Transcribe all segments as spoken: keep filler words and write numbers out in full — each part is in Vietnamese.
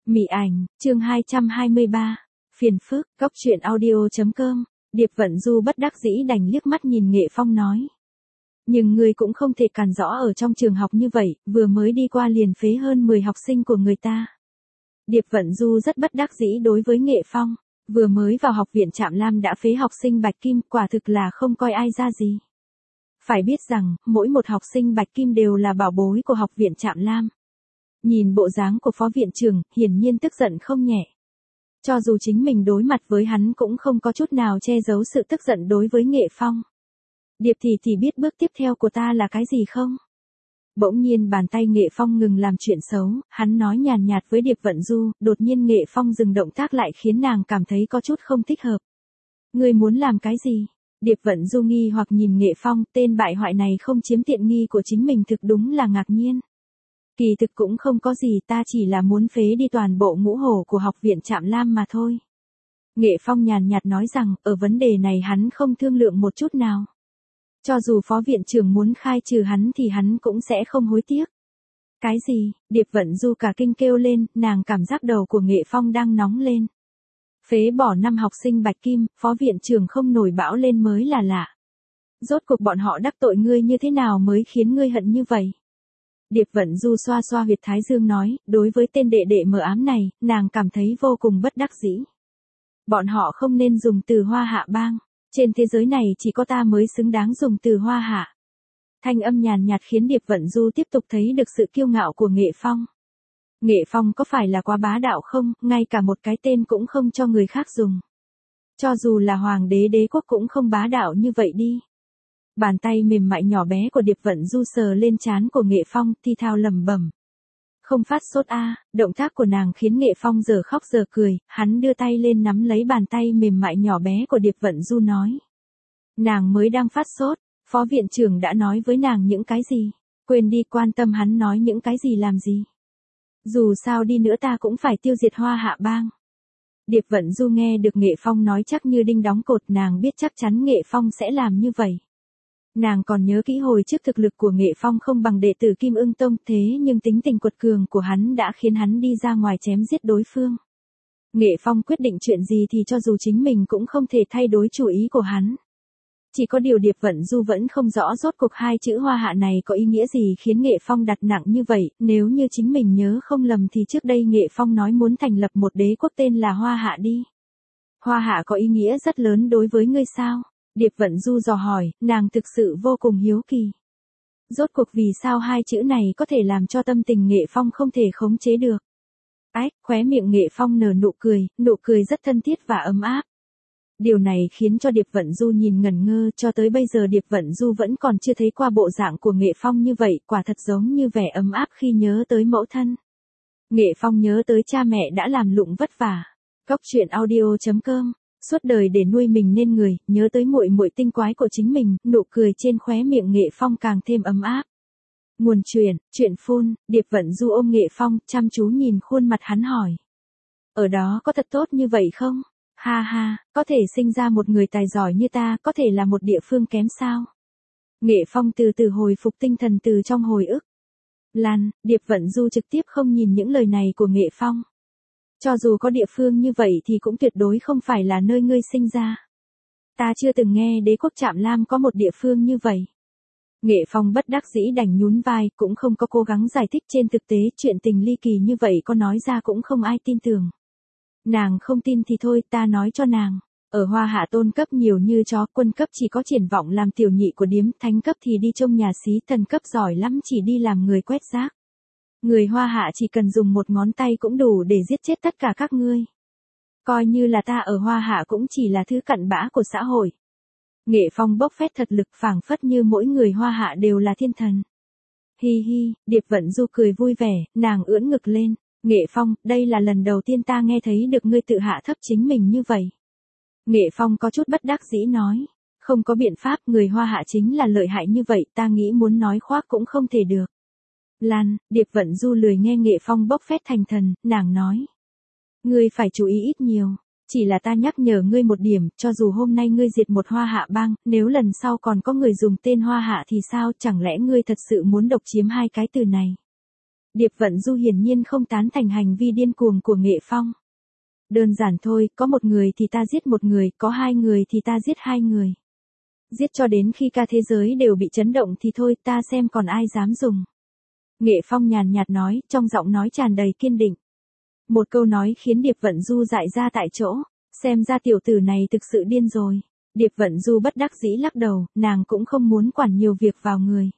Mị ảnh, chương hai trăm hai mươi ba. Phiền phức, góc truyện audio chấm com. Điệp Vận Du bất đắc dĩ đành liếc mắt nhìn Nghệ Phong nói. Nhưng ngươi cũng không thể càn rõ ở trong trường học như vậy, vừa mới đi qua liền phế hơn mười học sinh của người ta. Điệp Vận Du rất bất đắc dĩ đối với Nghệ Phong, vừa mới vào học viện Trạm Lam đã phế học sinh Bạch Kim, quả thực là không coi ai ra gì. Phải biết rằng, mỗi một học sinh Bạch Kim đều là bảo bối của học viện Trạm Lam. Nhìn bộ dáng của phó viện trưởng, hiển nhiên tức giận không nhẹ. Cho dù chính mình đối mặt với hắn cũng không có chút nào che giấu sự tức giận đối với Nghệ Phong. Điệp thì thì biết bước tiếp theo của ta là cái gì không? Bỗng nhiên bàn tay Nghệ Phong ngừng làm chuyện xấu, hắn nói nhàn nhạt với Điệp Vận Du, đột nhiên Nghệ Phong dừng động tác lại khiến nàng cảm thấy có chút không thích hợp. Ngươi muốn làm cái gì? Điệp Vận Du nghi hoặc nhìn Nghệ Phong, tên bại hoại này không chiếm tiện nghi của chính mình thực đúng là ngạc nhiên. Kỳ thực cũng không có gì, ta chỉ là muốn phế đi toàn bộ ngũ hổ của học viện Trạm Lam mà thôi. Nghệ Phong nhàn nhạt nói rằng, ở vấn đề này hắn không thương lượng một chút nào. Cho dù phó viện trưởng muốn khai trừ hắn thì hắn cũng sẽ không hối tiếc. Cái gì? Điệp Vận Du cả kinh kêu lên, nàng cảm giác đầu của Nghệ Phong đang nóng lên. Phế bỏ năm học sinh Bạch Kim, phó viện trưởng không nổi bão lên mới là lạ. Rốt cuộc bọn họ đắc tội ngươi như thế nào mới khiến ngươi hận như vậy? Điệp Vận Du xoa xoa huyệt thái dương nói, đối với tên đệ đệ mờ ám này, nàng cảm thấy vô cùng bất đắc dĩ. Bọn họ không nên dùng từ Hoa Hạ Bang, trên thế giới này chỉ có ta mới xứng đáng dùng từ Hoa Hạ. Thanh âm nhàn nhạt khiến Điệp Vận Du tiếp tục thấy được sự kiêu ngạo của Nghệ Phong. Nghệ Phong có phải là quá bá đạo không, ngay cả một cái tên cũng không cho người khác dùng. Cho dù là hoàng đế đế quốc cũng không bá đạo như vậy đi. Bàn tay mềm mại nhỏ bé của Điệp Vận Du sờ lên trán của Nghệ Phong, thi thao lẩm bẩm. Không phát sốt a, à, động tác của nàng khiến Nghệ Phong giờ khóc giờ cười, hắn đưa tay lên nắm lấy bàn tay mềm mại nhỏ bé của Điệp Vận Du nói. Nàng mới đang phát sốt, phó viện trưởng đã nói với nàng những cái gì, quên đi quan tâm hắn nói những cái gì làm gì. Dù sao đi nữa ta cũng phải tiêu diệt Hoa Hạ Bang. Điệp Vận Du nghe được Nghệ Phong nói chắc như đinh đóng cột, nàng biết chắc chắn Nghệ Phong sẽ làm như vậy. Nàng còn nhớ kỹ hồi trước thực lực của Nghệ Phong không bằng đệ tử Kim Ưng Tông, thế nhưng tính tình quật cường của hắn đã khiến hắn đi ra ngoài chém giết đối phương. Nghệ Phong quyết định chuyện gì thì cho dù chính mình cũng không thể thay đổi chủ ý của hắn. Chỉ có điều Điệp Vận Du vẫn không rõ rốt cuộc hai chữ Hoa Hạ này có ý nghĩa gì khiến Nghệ Phong đặt nặng như vậy, nếu như chính mình nhớ không lầm thì trước đây Nghệ Phong nói muốn thành lập một đế quốc tên là Hoa Hạ đi. Hoa Hạ có ý nghĩa rất lớn đối với ngươi sao? Điệp Vận Du dò hỏi, nàng thực sự vô cùng hiếu kỳ. Rốt cuộc vì sao hai chữ này có thể làm cho tâm tình Nghệ Phong không thể khống chế được. Ách, khóe miệng Nghệ Phong nở nụ cười, nụ cười rất thân thiết và ấm áp. Điều này khiến cho Điệp Vận Du nhìn ngẩn ngơ, cho tới bây giờ Điệp Vận Du vẫn còn chưa thấy qua bộ dạng của Nghệ Phong như vậy, quả thật giống như vẻ ấm áp khi nhớ tới mẫu thân. Nghệ Phong nhớ tới cha mẹ đã làm lụng vất vả. Góc truyện audio chấm com. Suốt đời để nuôi mình nên người, nhớ tới muội muội tinh quái của chính mình, nụ cười trên khóe miệng Nghệ Phong càng thêm ấm áp. Nguồn truyện, truyện phun, Điệp Vận Du ôm Nghệ Phong, chăm chú nhìn khuôn mặt hắn hỏi. Ở đó có thật tốt như vậy không? Ha ha, có thể sinh ra một người tài giỏi như ta, có thể là một địa phương kém sao? Nghệ Phong từ từ hồi phục tinh thần từ trong hồi ức. Lan, Điệp Vận Du trực tiếp không nhìn những lời này của Nghệ Phong. Cho dù có địa phương như vậy thì cũng tuyệt đối không phải là nơi ngươi sinh ra. Ta chưa từng nghe đế quốc Trạm Lam có một địa phương như vậy. Nghệ Phong bất đắc dĩ đành nhún vai, cũng không có cố gắng giải thích, trên thực tế chuyện tình ly kỳ như vậy có nói ra cũng không ai tin tưởng. Nàng không tin thì thôi, ta nói cho nàng. Ở Hoa Hạ tôn cấp nhiều như chó, quân cấp chỉ có triển vọng làm tiểu nhị của điếm, thánh cấp thì đi trông nhà xí, thần cấp giỏi lắm chỉ đi làm người quét rác. Người Hoa Hạ chỉ cần dùng một ngón tay cũng đủ để giết chết tất cả các ngươi. Coi như là ta ở Hoa Hạ cũng chỉ là thứ cặn bã của xã hội. Nghệ Phong bốc phét thật lực, phảng phất như mỗi người Hoa Hạ đều là thiên thần. Hi hi, Điệp Vận Du cười vui vẻ, nàng ưỡn ngực lên. Nghệ Phong, đây là lần đầu tiên ta nghe thấy được ngươi tự hạ thấp chính mình như vậy. Nghệ Phong có chút bất đắc dĩ nói. Không có biện pháp, người Hoa Hạ chính là lợi hại như vậy, ta nghĩ muốn nói khoác cũng không thể được. Lan, Điệp Vận Du lười nghe Nghệ Phong bốc phét thành thần, nàng nói. Ngươi phải chú ý ít nhiều, chỉ là ta nhắc nhở ngươi một điểm, cho dù hôm nay ngươi diệt một Hoa Hạ Bang, nếu lần sau còn có người dùng tên Hoa Hạ thì sao, chẳng lẽ ngươi thật sự muốn độc chiếm hai cái từ này? Điệp Vận Du hiển nhiên không tán thành hành vi điên cuồng của Nghệ Phong. Đơn giản thôi, có một người thì ta giết một người, có hai người thì ta giết hai người. Giết cho đến khi cả thế giới đều bị chấn động thì thôi, ta xem còn ai dám dùng. Nghệ Phong nhàn nhạt nói, trong giọng nói tràn đầy kiên định. Một câu nói khiến Điệp Vận Du dại ra tại chỗ, xem ra tiểu tử này thực sự điên rồi. Điệp Vận Du bất đắc dĩ lắc đầu, nàng cũng không muốn quản nhiều việc vào người.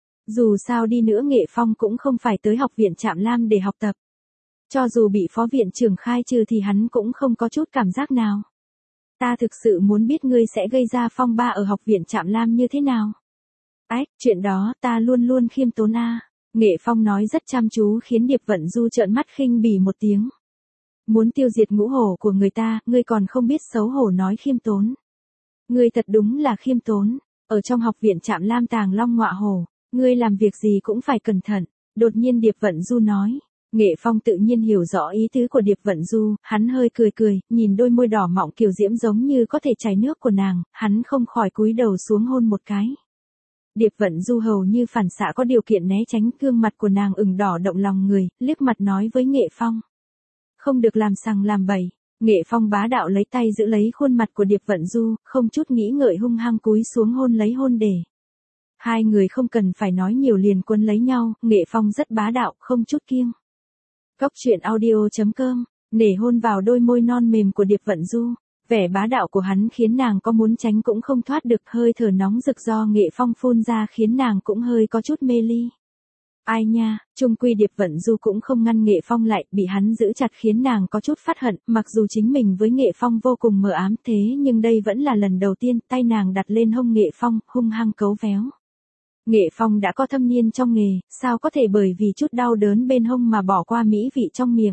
Dù sao đi nữa Nghệ Phong cũng không phải tới học viện Trạm Lam để học tập. Cho dù bị phó viện trưởng khai trừ thì hắn cũng không có chút cảm giác nào. Ta thực sự muốn biết ngươi sẽ gây ra phong ba ở học viện Trạm Lam như thế nào. Ách, chuyện đó ta luôn luôn khiêm tốn a. Nghệ Phong nói rất chăm chú khiến Điệp Vận Du trợn mắt khinh bỉ một tiếng. Muốn tiêu diệt ngũ hổ của người ta, ngươi còn không biết xấu hổ nói khiêm tốn. Ngươi thật đúng là khiêm tốn, ở trong học viện Trạm Lam tàng long ngọa hổ, ngươi làm việc gì cũng phải cẩn thận. Đột nhiên Điệp Vận Du nói. Nghệ Phong tự nhiên hiểu rõ ý tứ của Điệp Vận Du, hắn hơi cười cười, nhìn đôi môi đỏ mọng kiều diễm giống như có thể chảy nước của nàng, hắn không khỏi cúi đầu xuống hôn một cái. Điệp Vận Du hầu như phản xạ có điều kiện né tránh, gương mặt của nàng ửng đỏ động lòng người, liếc mặt nói với Nghệ Phong. Không được làm sằng làm bậy. Nghệ Phong bá đạo lấy tay giữ lấy khuôn mặt của Điệp Vận Du, không chút nghĩ ngợi hung hăng cúi xuống hôn lấy hôn để. Hai người không cần phải nói nhiều liền quấn lấy nhau, Nghệ Phong rất bá đạo, không chút kiêng. Cốc truyện audio chấm com, nể hôn vào đôi môi non mềm của Điệp Vận Du, vẻ bá đạo của hắn khiến nàng có muốn tránh cũng không thoát được, hơi thở nóng rực do Nghệ Phong phun ra khiến nàng cũng hơi có chút mê ly. Ai nha, chung quy Điệp Vận Du cũng không ngăn Nghệ Phong lại, bị hắn giữ chặt khiến nàng có chút phát hận, mặc dù chính mình với Nghệ Phong vô cùng mờ ám thế nhưng đây vẫn là lần đầu tiên tay nàng đặt lên hông Nghệ Phong, hung hăng cấu véo. Nghệ Phong đã có thâm niên trong nghề, sao có thể bởi vì chút đau đớn bên hông mà bỏ qua mỹ vị trong miệng.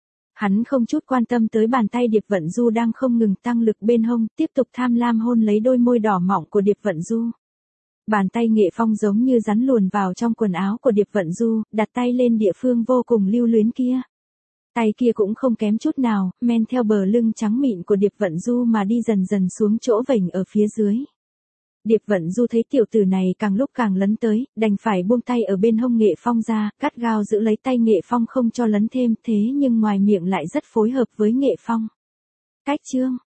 Hắn không chút quan tâm tới bàn tay Điệp Vận Du đang không ngừng tăng lực bên hông, tiếp tục tham lam hôn lấy đôi môi đỏ mọng của Điệp Vận Du. Bàn tay Nghệ Phong giống như rắn luồn vào trong quần áo của Điệp Vận Du, đặt tay lên địa phương vô cùng lưu luyến kia. Tay kia cũng không kém chút nào, men theo bờ lưng trắng mịn của Điệp Vận Du mà đi dần dần xuống chỗ vành ở phía dưới. Điệp Vận Du thấy tiểu tử này càng lúc càng lấn tới, đành phải buông tay ở bên hông Nghệ Phong ra, gắt gao giữ lấy tay Nghệ Phong không cho lấn thêm, thế nhưng ngoài miệng lại rất phối hợp với Nghệ Phong. Cách chương